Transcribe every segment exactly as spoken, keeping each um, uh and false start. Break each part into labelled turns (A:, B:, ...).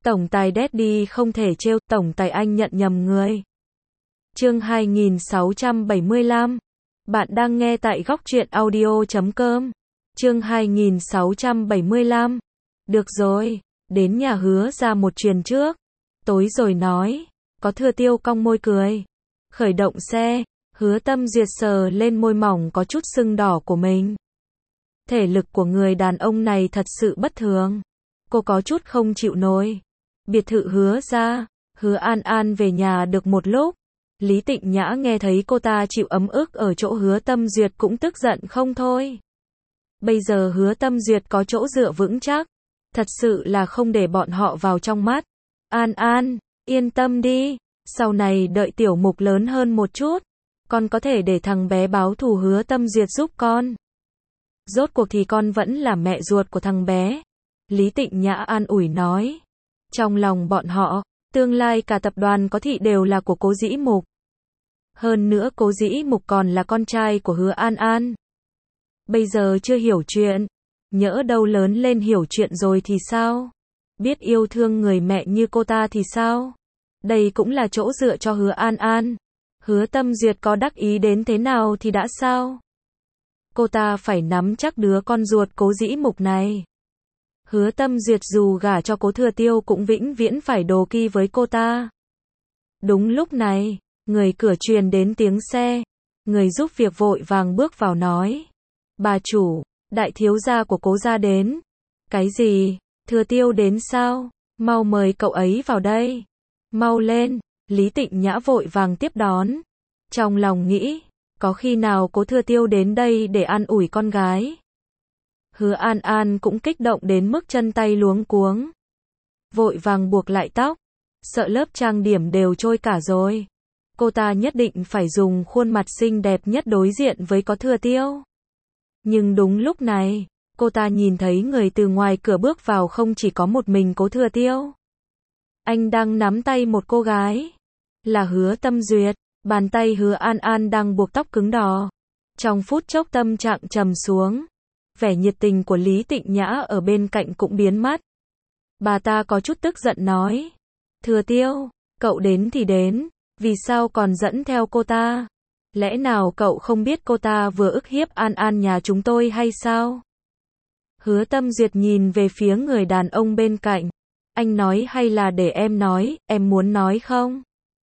A: Tổng tài Daddy không thể trêu, tổng tài anh nhận nhầm người. Chương hai nghìn sáu trăm bảy mươi lăm. Bạn đang nghe tại góc truyện audio chấm com. Chương hai nghìn sáu trăm bảy mươi lăm. Được rồi, đến nhà Hứa ra một chuyến trước. Tối rồi nói, có Thừa Tiêu cong môi cười. Khởi động xe, Hứa Tâm Duyệt sờ lên môi mỏng có chút sưng đỏ của mình. Thể lực của người đàn ông này thật sự bất thường. Cô có chút không chịu nổi. Biệt thự Hứa ra, Hứa An An về nhà được một lúc. Lý Tịnh Nhã nghe thấy cô ta chịu ấm ức ở chỗ Hứa Tâm Duyệt cũng tức giận không thôi. Bây giờ Hứa Tâm Duyệt có chỗ dựa vững chắc. Thật sự là không để bọn họ vào trong mắt. An An, yên tâm đi. Sau này đợi tiểu mục lớn hơn một chút. Con có thể để thằng bé báo thù Hứa Tâm Duyệt giúp con. Rốt cuộc thì con vẫn là mẹ ruột của thằng bé. Lý Tịnh Nhã an ủi nói. Trong lòng bọn họ, tương lai cả tập đoàn có thị đều là của Cố Dĩ Mục. Hơn nữa Cố Dĩ Mục còn là con trai của Hứa An An. Bây giờ chưa hiểu chuyện. Nhỡ đâu lớn lên hiểu chuyện rồi thì sao? Biết yêu thương người mẹ như cô ta thì sao? Đây cũng là chỗ dựa cho Hứa An An. Hứa Tâm Duyệt có đắc ý đến thế nào thì đã sao? Cô ta phải nắm chắc đứa con ruột Cố Dĩ Mục này. Hứa Tâm Duyệt dù gả cho Cố Thừa Tiêu cũng vĩnh viễn phải đố kỵ với cô ta. Đúng lúc này, người cửa truyền đến tiếng xe. Người giúp việc vội vàng bước vào nói. Bà chủ, đại thiếu gia của Cố gia đến. Cái gì? Thừa Tiêu đến sao? Mau mời cậu ấy vào đây. Mau lên. Lý Tịnh Nhã vội vàng tiếp đón. Trong lòng nghĩ, có khi nào Cố Thừa Tiêu đến đây để an ủi con gái. Hứa An An cũng kích động đến mức chân tay luống cuống. Vội vàng buộc lại tóc. Sợ lớp trang điểm đều trôi cả rồi. Cô ta nhất định phải dùng khuôn mặt xinh đẹp nhất đối diện với Cố Thừa Tiêu. Nhưng đúng lúc này, cô ta nhìn thấy người từ ngoài cửa bước vào không chỉ có một mình Cố Thừa Tiêu. Anh đang nắm tay một cô gái. Là Hứa Tâm Duyệt. Bàn tay Hứa An An đang buộc tóc cứng đỏ. Trong phút chốc tâm trạng trầm xuống. Vẻ nhiệt tình của Lý Tịnh Nhã ở bên cạnh cũng biến mất. Bà ta có chút tức giận nói. Thừa Tiêu, cậu đến thì đến. Vì sao còn dẫn theo cô ta? Lẽ nào cậu không biết cô ta vừa ức hiếp An An nhà chúng tôi hay sao? Hứa Tâm Duyệt nhìn về phía người đàn ông bên cạnh. Anh nói hay là để em nói, em muốn nói không?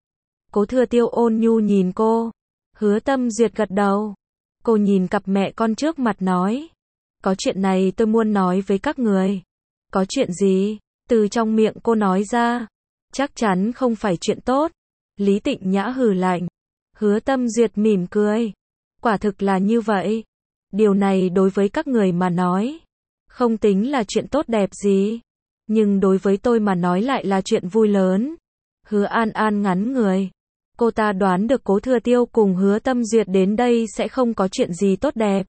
A: Cố Thừa Tiêu ôn nhu nhìn cô. Hứa Tâm Duyệt gật đầu. Cô nhìn cặp mẹ con trước mặt nói. Có chuyện này tôi muốn nói với các người. Có chuyện gì? Từ trong miệng cô nói ra. Chắc chắn không phải chuyện tốt. Lý Tịnh Nhã hừ lạnh. Hứa Tâm Duyệt mỉm cười. Quả thực là như vậy. Điều này đối với các người mà nói. Không tính là chuyện tốt đẹp gì. Nhưng đối với tôi mà nói lại là chuyện vui lớn. Hứa An An ngắn người. Cô ta đoán được Cố Thừa Tiêu cùng Hứa Tâm Duyệt đến đây sẽ không có chuyện gì tốt đẹp.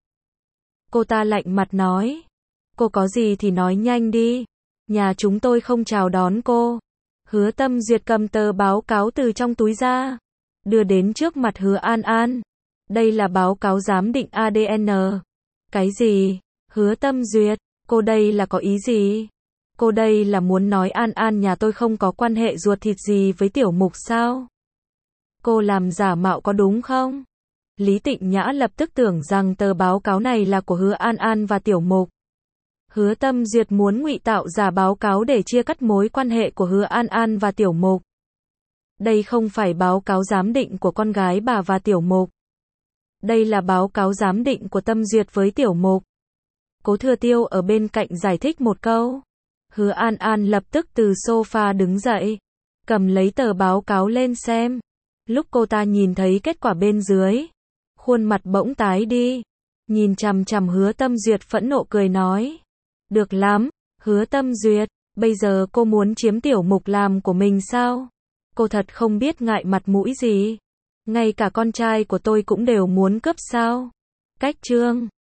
A: Cô ta lạnh mặt nói. Cô có gì thì nói nhanh đi. Nhà chúng tôi không chào đón cô. Hứa Tâm Duyệt cầm tờ báo cáo từ trong túi ra. Đưa đến trước mặt Hứa An An. Đây là báo cáo giám định a đê en. Cái gì? Hứa Tâm Duyệt, cô đây là có ý gì? Cô đây là muốn nói An An nhà tôi không có quan hệ ruột thịt gì với Tiểu Mục sao? Cô làm giả mạo có đúng không? Lý Tịnh Nhã lập tức tưởng rằng tờ báo cáo này là của Hứa An An và Tiểu Mục. Hứa Tâm Duyệt muốn ngụy tạo giả báo cáo để chia cắt mối quan hệ của Hứa An An và Tiểu Mục. Đây không phải báo cáo giám định của con gái bà và Tiểu Mục. Đây là báo cáo giám định của Tâm Duyệt với Tiểu Mục. Cố Thừa Tiêu ở bên cạnh giải thích một câu. Hứa An An lập tức từ sofa đứng dậy. Cầm lấy tờ báo cáo lên xem. Lúc cô ta nhìn thấy kết quả bên dưới. Khuôn mặt bỗng tái đi. Nhìn chằm chằm Hứa Tâm Duyệt phẫn nộ cười nói. Được lắm, Hứa Tâm Duyệt. Bây giờ cô muốn chiếm Tiểu Mục làm của mình sao? Cô thật không biết ngại mặt mũi gì. Ngay cả con trai của tôi cũng đều muốn cướp sao? Cách chương